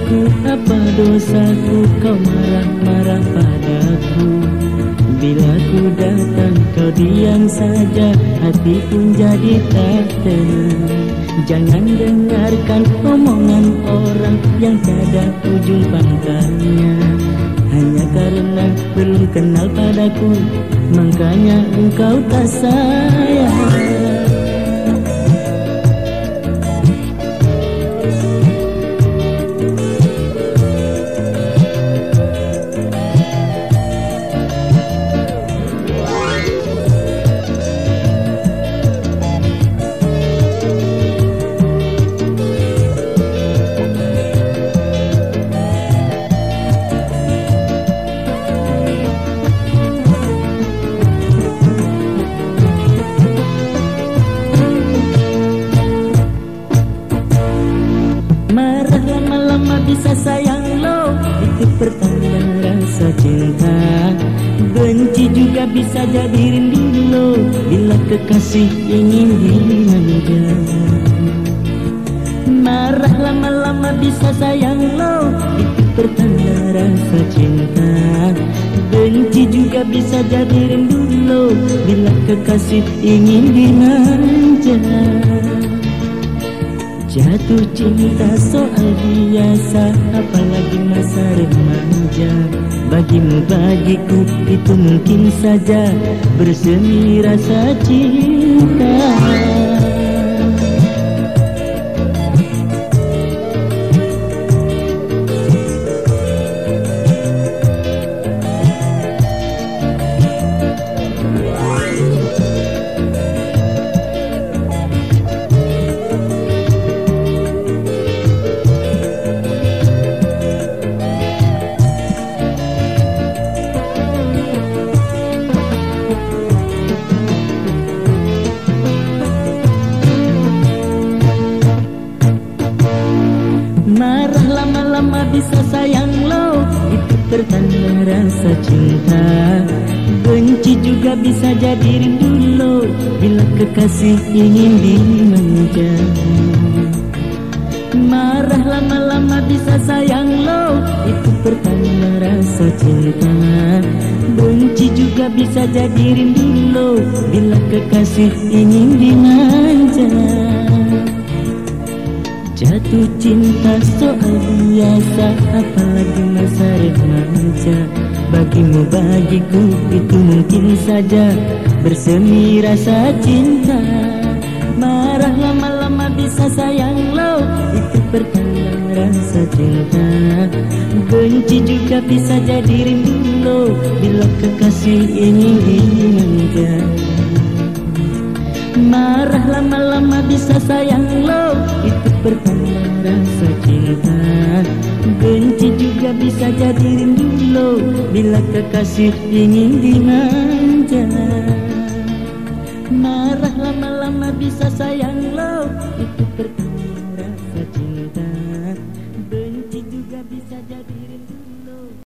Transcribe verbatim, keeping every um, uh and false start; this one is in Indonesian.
salahku, apa dosaku kau marah-marah padaku? Bila ku datang kau diam saja, hati pun jadi tak tenang. Jangan dengarkan omongan orang yang tiada ujung pangkalnya. Hanya karena belum kenal padaku, makanya engkau tak sayang. Marah lama-lama bisa sayang lo, itu pertanda rasa cinta. Benci juga bisa jadi rindu lo, bila kekasih ingin dimanja. Marah lama-lama bisa sayang lo, itu pertanda rasa cinta. Benci juga bisa jadi rindu lo, bila kekasih ingin dimanja. Jatuh cinta soal biasa, apalagi masa remaja. Bagimu bagiku itu mungkin saja bersemi rasa cinta. Marah lama-lama bisa sayang lo, itu pertanda rasa cinta. Benci juga bisa jadi rindu lo, bila kekasih ingin dimanja. Marah lama-lama bisa sayang lo, itu pertanda rasa cinta. Benci juga bisa jadi rindu lo, bila kekasih ingin dimanja. Jatuh cinta soal biasa, apalagi masa remaja. Bagimu bagiku itu mungkin saja bersemi rasa cinta. Marah lama-lama bisa sayang lo, itu pertanda rasa cinta. Benci juga bisa jadi rindu lo, bila kekasih ingin dimanja. Marah lama-lama bisa sayang lo, itu pertanda rasa cinta. Benci juga bisa jadi rindu lo, bila kekasih ingin dimanja. Marah lama-lama bisa sayang lo, itu pertanda rasa cinta. Benci juga bisa jadi rindu.